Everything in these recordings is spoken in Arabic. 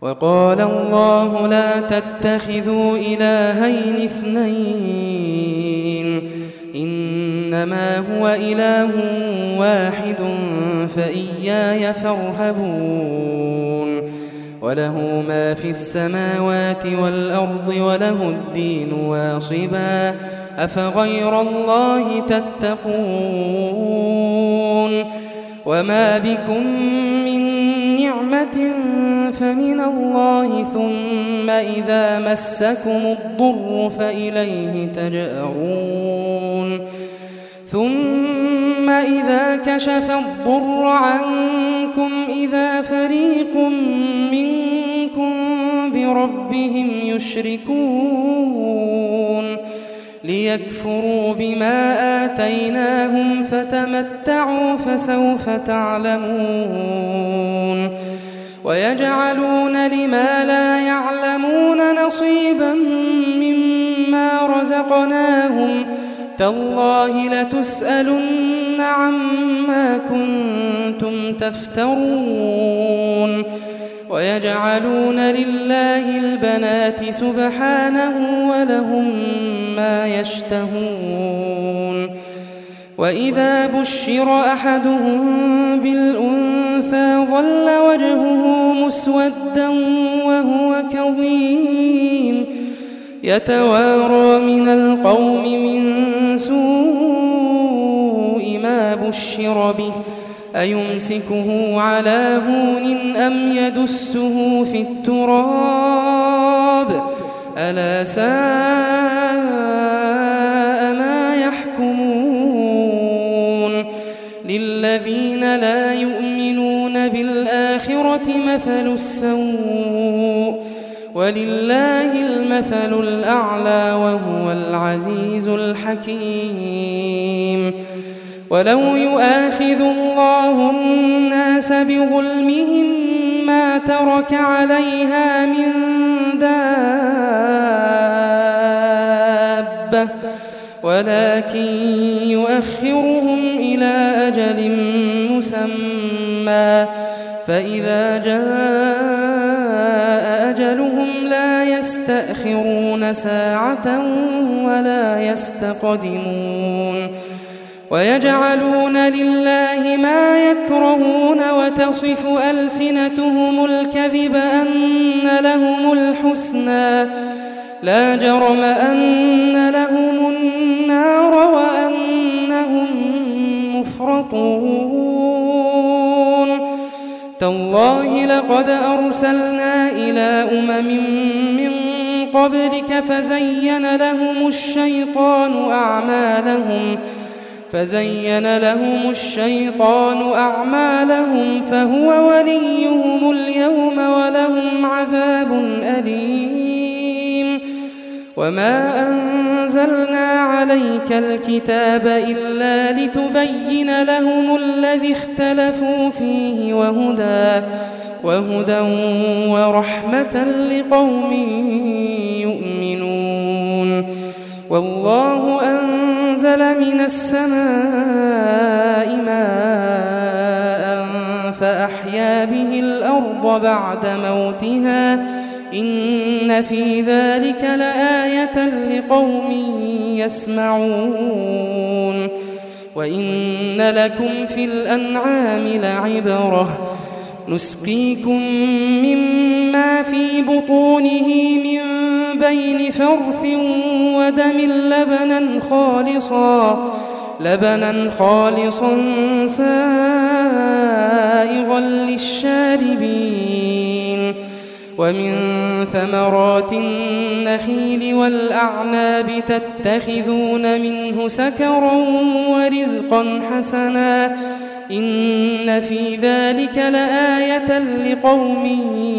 وقال الله لا تتخذوا إلهين اثنين إنما هو إله واحد فإياي فارهبون وله ما في السماوات والأرض وله الدين واصبا أفغير الله تتقون وما بكم من نعمة فمن الله ثم إذا مسكم الضر فإليه تجأرون ثم إذا كشف الضر عنكم إذا فريق منكم بربهم يشركون ليكفروا بما آتيناهم فتمتعوا فسوف تعلمون ويجعلون لما لا يعلمون نصيبا مما رزقناهم تالله لتسألن عما كنتم تفترون ويجعلون لله البنات سبحانه ولهم ما يشتهون وإذا بشر أحدهم بالأنثى ظل وجهه مسودا وهو كظيم يتوارى من القوم من سوء ما بشر به أيمسكه على هون أم يدسه في التراب ألا ساء ما يحكمون للذين لا يؤمنون بالآخرة مثل السوء ولله المثل الأعلى وهو العزيز الحكيم ولو يؤاخذ الله الناس بظلمهم ما ترك عليها من دابة ولكن يؤخرهم إلى أجل مسمى فإذا جاء أجلهم لا يستأخرون ساعة ولا يستقدمون ويجعلون لله ما يكرهون وتصف ألسنتهم الكذب أن لهم الحسنى لا جرم أن لهم النار وأنهم مفرطون تالله لقد أرسلنا إلى من قبلك فزين لهم الشيطان أعمالهم فهو وليهم اليوم ولهم عذاب أليم وما أنزلنا عليك الكتاب إلا لتبين لهم الذي اختلفوا فيه وهدى ورحمة لقوم يؤمنون والله أنزل من السماء ماء فأحيا به الأرض بعد موتها إن في ذلك لآية لقوم يسمعون وإن لكم في الأنعام لعبرة نسقيكم مما في بطونه من بين فرث ودم لبنا خالصا سائغا للشاربين ومن ثمرات النخيل والأعناب تتخذون منه سكرا ورزقا حسنا إن في ذلك لآية لقوم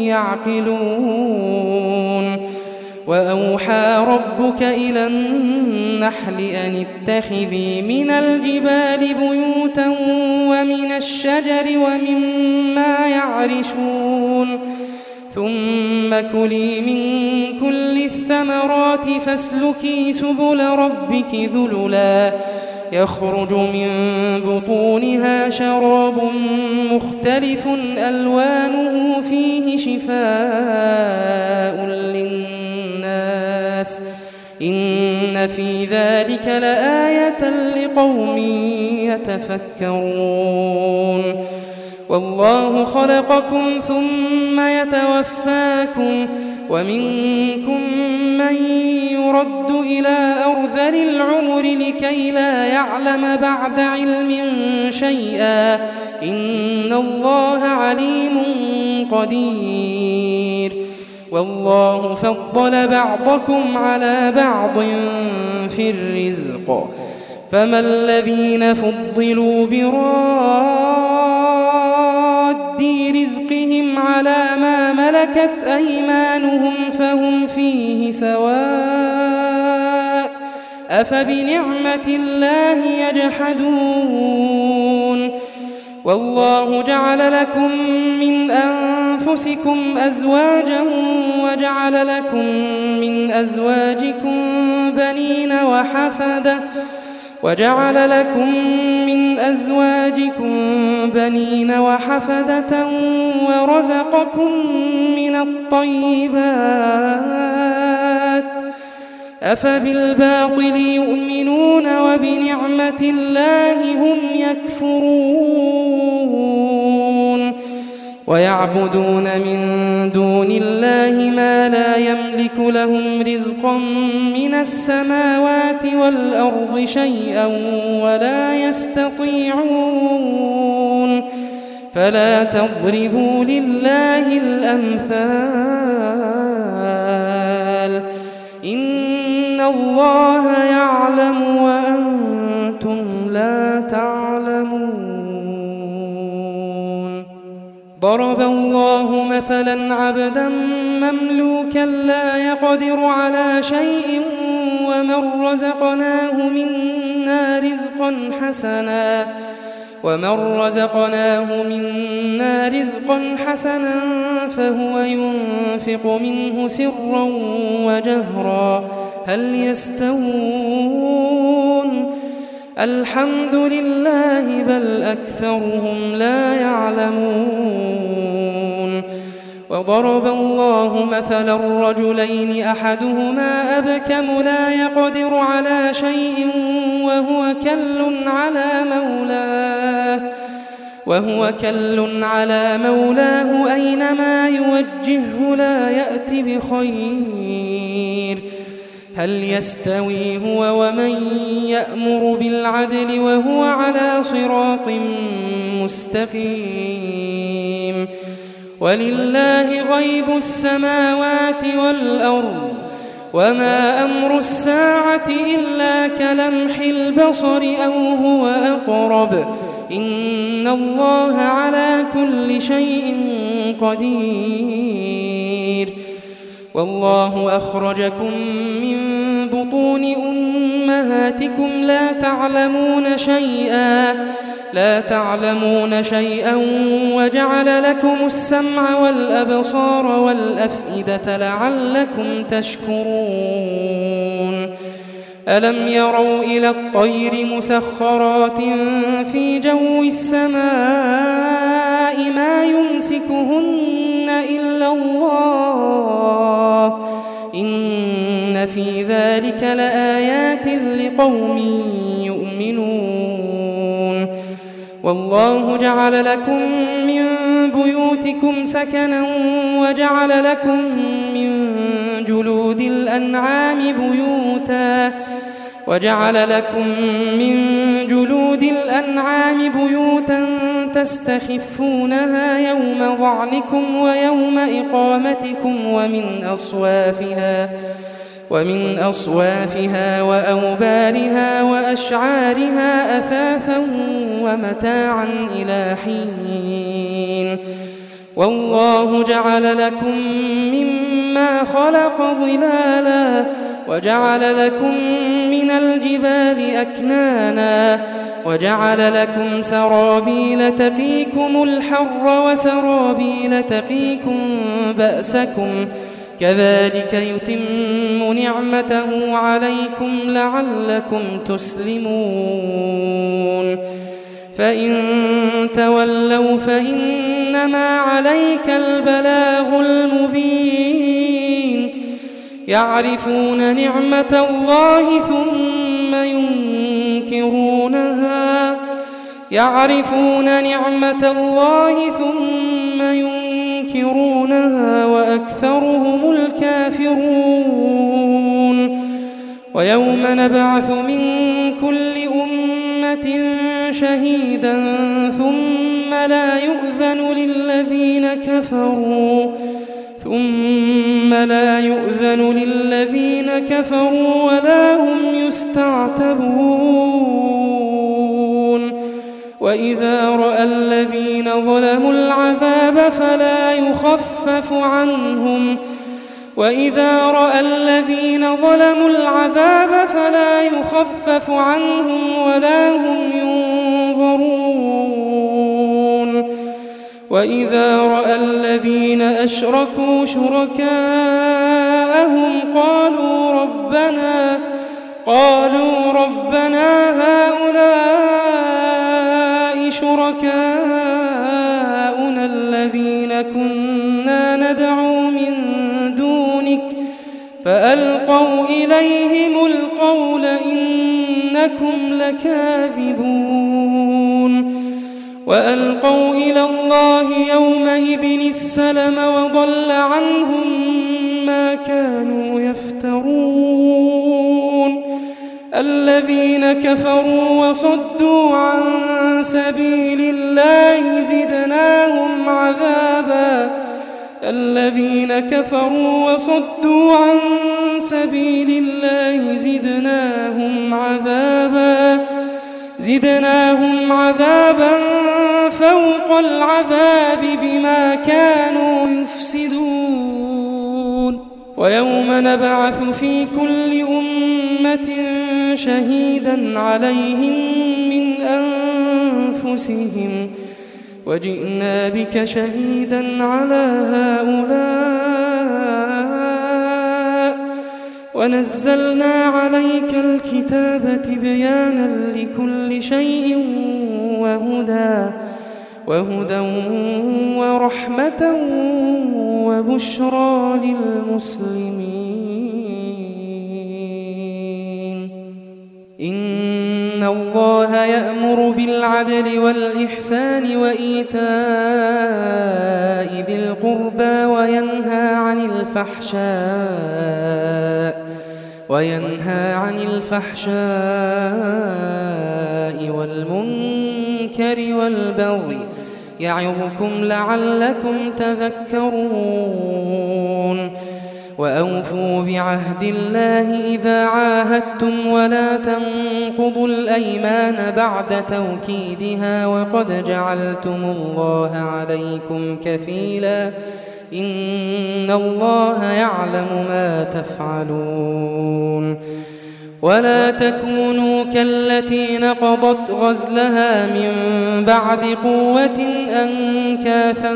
يعقلون وأوحى ربك إلى النحل أن اتخذي من الجبال بيوتا ومن الشجر ومما يعرشون ثم كلي من كل الثمرات فاسلكي سبل ربك ذللا يخرج من بطونها شراب مختلف ألوانه فيه شفاء للناس إن في ذلك لآية لقوم يتفكرون والله خلقكم ثم يتوفاكم ومنكم من يرد إلى أرذل العمر لكي لا يعلم بعد علم شيئا إن الله عليم قدير والله فضل بعضكم على بعض في الرزق فما الذين فضلوا براد رزقهم على ما ملكت أيمانهم فهم فيه سواء أفبنعمة الله يجحدون والله جعل لكم من أنفسكم أزواجا وجعل لكم من أزواجكم بنين وحفدة ورزقكم من الطيبات أفبالباطل يؤمنون وبنعمة الله هم يكفرون ويعبدون من دون الله ما لا يملك لهم رزقا من السماوات والأرض شيئا ولا يستطيعون فلا تضربوا لله الأمثال إن الله يعلم وأنتم لا تعلمون ضرب الله مثلا عبدا مملوكا لا يقدر على شيء ومن رزقناه منا رزقا حسنا فهو ينفق منه سرا وجهرا هل يستوون الحمد لله بل أكثرهم لا يعلمون وضرب الله مثلا الرجلين أحدهما أبكم لا يقدر على شيء وهو كل على مولاه أينما يوجهه لا يأت بخير هل يستوي هو ومن يأمر بالعدل وهو على صراط مستقيم ولله غيب السماوات والأرض وما أمر الساعة إلا كلمح البصر أو هو أقرب إن الله على كل شيء قدير والله أخرجكم من بطون أمهاتكم لا تعلمون شيئا وجعل لكم السمع والأبصار والأفئدة لعلكم تشكرون ألم يروا إلى الطير مسخرات في جو السماء ما يمسكهن إلا الله إن في ذلك لآيات لقوم يؤمنون والله جعل لكم من بيوتكم سكنا وجعل لكم من جلود الأنعام بيوتا تستخفونها يوم ظعنكم ويوم إقامتكم ومن أصوافها وأوبارها وأشعارها أثاثا ومتاعا إلى حين والله جعل لكم مما خلق ظلالا وجعل لكم من الجبال أكنانا وجعل لكم سرابيل تقيكم الحر وسرابيل تقيكم بأسكم كذلك يتم نعمته عليكم لعلكم تسلمون فإن تولوا فإنما عليك البلاغ المبين يعرفون نعمة الله ثم ينكرونها وأكثرهم الكافرون ويوم نبعث من كل أمة شهيدا ثم لا يؤذن للذين كفروا ولا هم يستعتبون وإذا رأى الذين ظلموا العذاب فلا يخفف عنهم ولا هم ينظرون وإذا رأى الذين أشركوا شركاءهم قالوا ربنا هؤلاء شركاؤنا الذين كنا ندعو من دونك فألقوا إليهم القول إنكم لكاذبون وألقوا إلى الله يومئذ السلم وضل عنهم ما كانوا يفترون الذين كفروا وصدوا عن سبيل الله زدناهم عذابا فوق العذاب بما كانوا يفسدون ويوم نبعث في كل أمة شهيدا عليهم من أنفسهم وجئنا بك شهيدا على هؤلاء ونزلنا عليك الكتاب تبيانا لكل شيء وهدى ورحمة وبشرى للمسلمين إن الله يأمر بالعدل والإحسان وإيتاء ذي القربى وينهى عن الفحشاء والمنكر والبغي يعظكم لعلكم تذكرون وأوفوا بعهد الله إذا عاهدتم ولا تنقضوا الأيمان بعد توكيدها وقد جعلتم الله عليكم كفيلا إن الله يعلم ما تفعلون ولا تكونوا كالتي نقضت غزلها من بعد قوة أنكاثا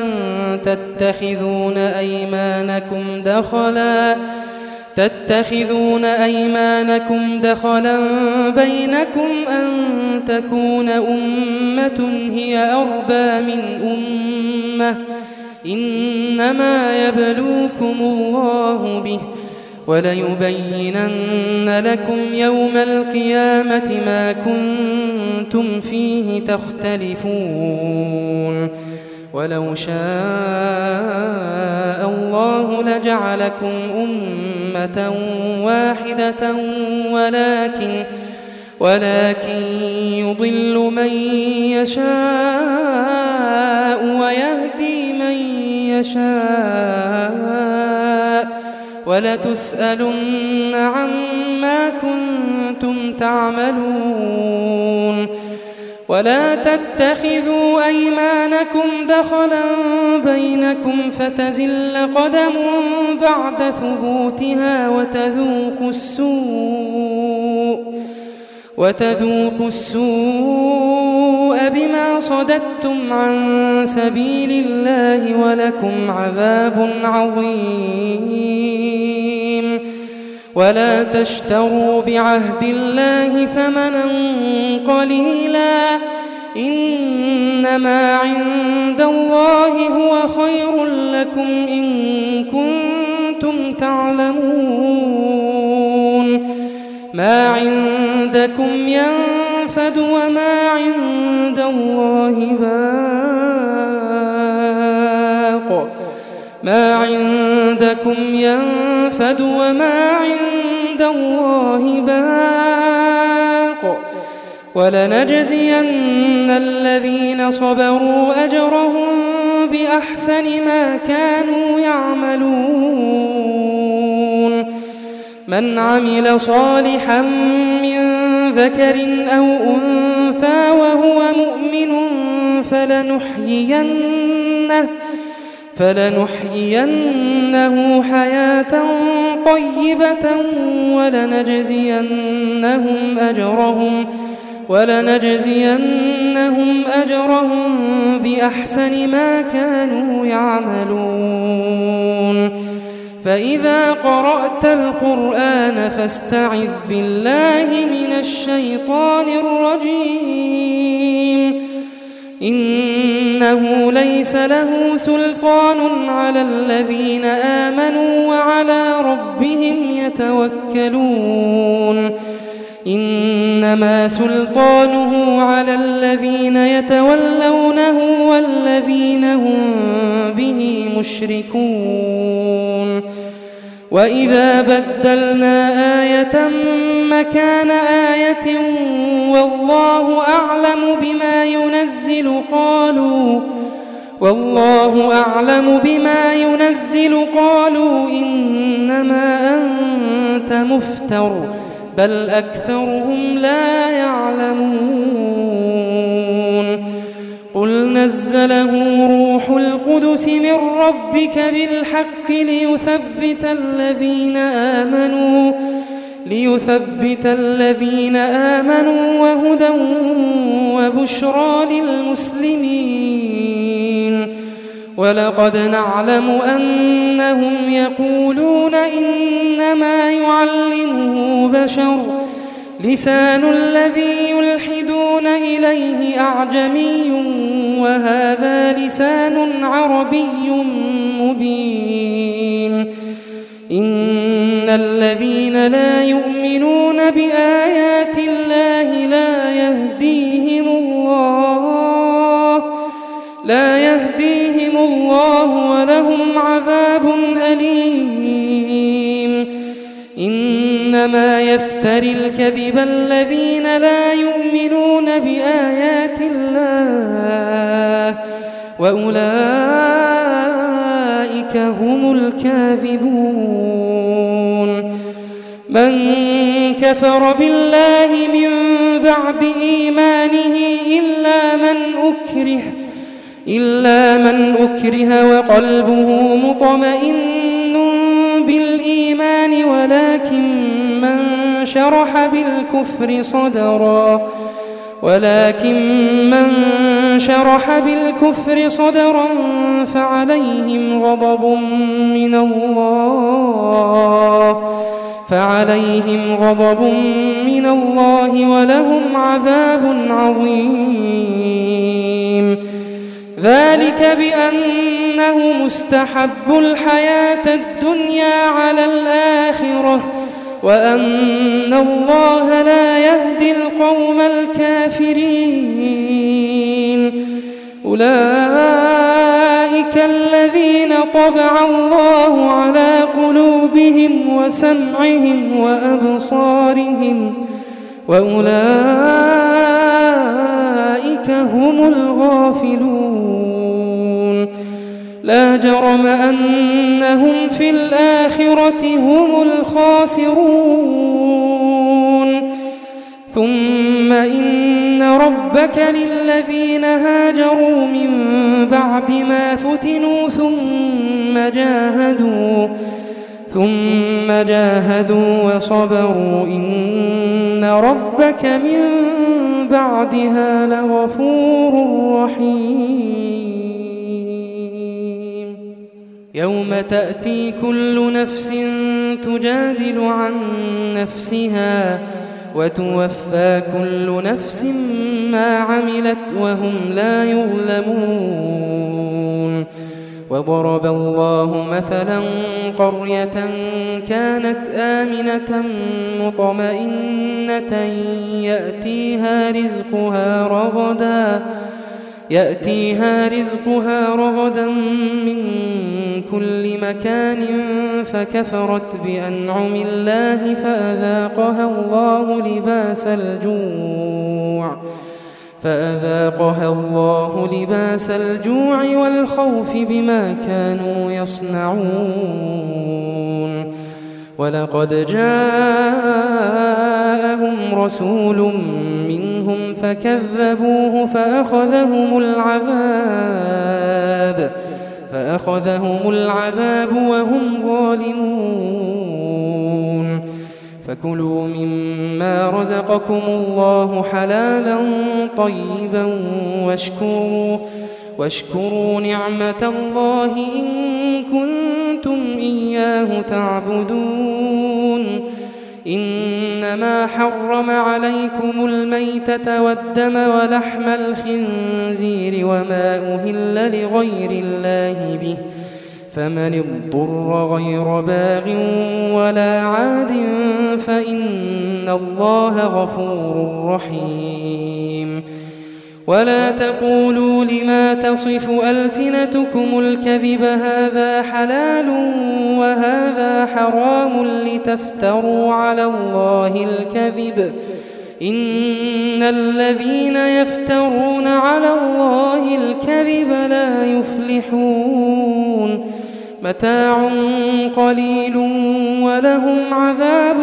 تتخذون أيمانكم دخلا بينكم أن تكون أمة هي أربى من أمة إنما يبلوكم الله به وليبينن لكم يوم القيامة ما كنتم فيه تختلفون ولو شاء الله لجعلكم أمة واحدة ولكن يضل من يشاء ويهدي من يشاء ولتسألن عما كنتم تعملون ولا تتخذوا أيمانكم دخلا بينكم فتزل قدم بعد ثبوتها وتذوقوا السوء بما صددتم عن سبيل الله ولكم عذاب عظيم ولا تشتروا بعهد الله ثمنا قليلا إنما عند الله هو خير لكم إن كنتم تعلمون ما عندكم ينفد وما عند الله باق ما عندكم ينفد وما عند الله باق ولنجزين الذين صبروا أجرهم بأحسن ما كانوا يعملون من عمل صالحا من ذكر أو أنثى وهو مؤمن فلنحيينه حياة طيبة ولنجزينهم أجرهم بأحسن ما كانوا يعملون فإذا قرأت القرآن فاستعذ بالله من الشيطان الرجيم إنه ليس له سلطان على الذين آمنوا وعلى ربهم يتوكلون إنما سلطانه على الذين يتولونه والذين هم به مشركون وإذا بدلنا آية مكان آية والله أعلم بما ينزل قالوا إنما أنت مفتر بل أكثرهم لا يعلمون قل نزله روح القدس من ربك بالحق ليثبت الذين آمنوا وهدى وبشرى للمسلمين ولقد نعلم أنهم يقولون إنما يعلمه بشر لسان الذي يلحدون إليه أعجمي وهذا لسان عربي مبين إن الذين لا يؤمنون بآيات الله لا يهديهم الله ولهم عذاب أليم إنما يفتري الكذب الذين لا يؤمنون بآيات الله وأولئك هم الكاذبون من كفر بالله من بعد إيمانه إلا من أكره وقلبه مطمئن بالإيمان ولكن من شرح بالكفر صدرا فعليهم غضب من الله ولهم عذاب عظيم ذلك بأنه مستحب الحياة الدنيا على الآخرة وأن الله لا يهدي القوم الكافرين أولئك الذين طبع الله على قلوبهم وسمعهم وأبصارهم وأولئك هم الغافلون لا جرم أنهم في الآخرة هم الخاسرون ثم إن ربك للذين هاجروا من بعد ما فتنوا ثم جاهدوا وصبروا إن ربك من بعدها لغفور رحيم يوم تأتي كل نفس تجادل عن نفسها وتوفى كل نفس ما عملت وهم لا يظلمون. وضرب الله مثلا قرية كانت آمنة مطمئنة يأتيها رزقها رغدا من كل مكان فكفرت بأنعم الله فأذاقها الله لباس الجوع والخوف بما كانوا يصنعون. ولقد جاءهم رسول منهم فكذبوه فأخذهم العذاب وهم ظالمون. فكلوا مما رزقكم الله حلالا طيبا واشكروا نعمة الله إن كنتم إياه تعبدون. إنما حرم عليكم الميتة والدم ولحم الخنزير وما أهل لغير الله به فمن اضطر غير باغ ولا عاد فإن الله غفور رحيم. ولا تقولوا لما تصف ألسنتكم الكذب هذا حلال وهذا حرام لتفتروا على الله الكذب إن الذين يفترون على الله الكذب لا يفلحون. متاع قليل ولهم عذاب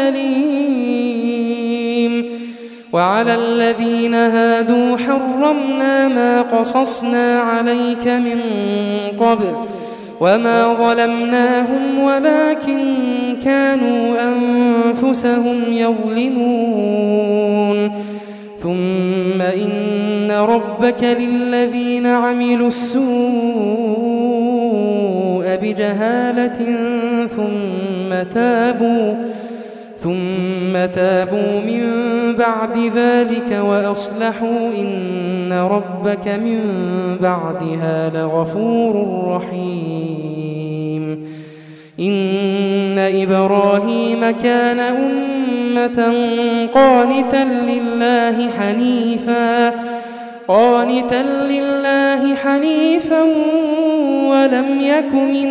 أليم. وعلى الذين هادوا حرمنا ما قصصنا عليك من قبل وما ظلمناهم ولكن كانوا أنفسهم يظلمون. ثم إن ربك للذين عملوا السوء بجهالة ثم تابوا من بعد ذلك وأصلحوا إن ربك من بعدها لغفور رحيم. إن إبراهيم كان أمة قانتا لله حنيفا ولم يك من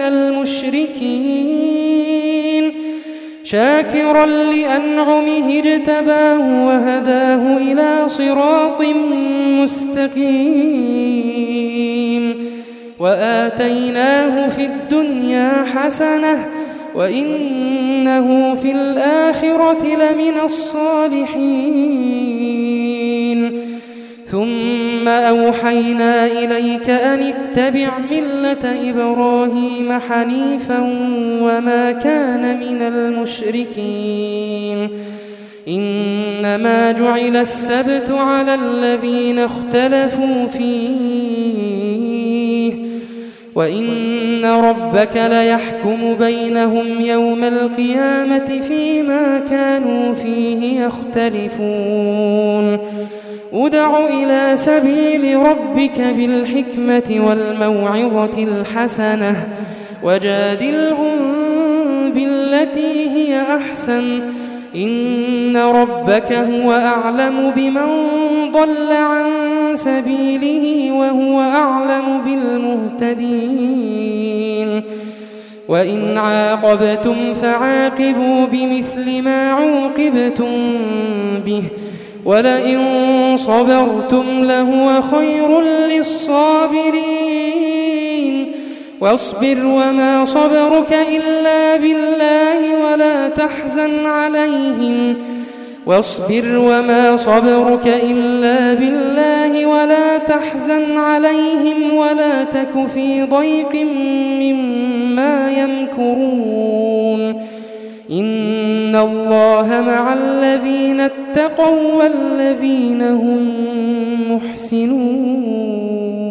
المشركين شاكرا لأنعمه اجتباه وهداه إلى صراط مستقيم. وآتيناه في الدنيا حسنة وإنه في الآخرة لمن الصالحين. ثم أوحينا إليك أن اتبع ملة إبراهيم حنيفا وما كان من المشركين. إنما جعل السبت على الذين اختلفوا فيه وإن ربك ليحكم بينهم يوم القيامة فيما كانوا فيه يختلفون. ادع إلى سبيل ربك بالحكمة والموعظة الحسنة وجادلهم بالتي هي أحسن إن ربك هو أعلم بمن ضل عن سبيله وهو أعلم بالمهتدين. وإن عاقبتم فعاقبوا بمثل ما عوقبتم به ولئن صبرتم لهو خير للصابرين. واصبر وما صبرك إلا بالله ولا تحزن عليهم ولا تك في ضيق مما يمكرون. إن الله مع الذين اتقوا والذين هم محسنون.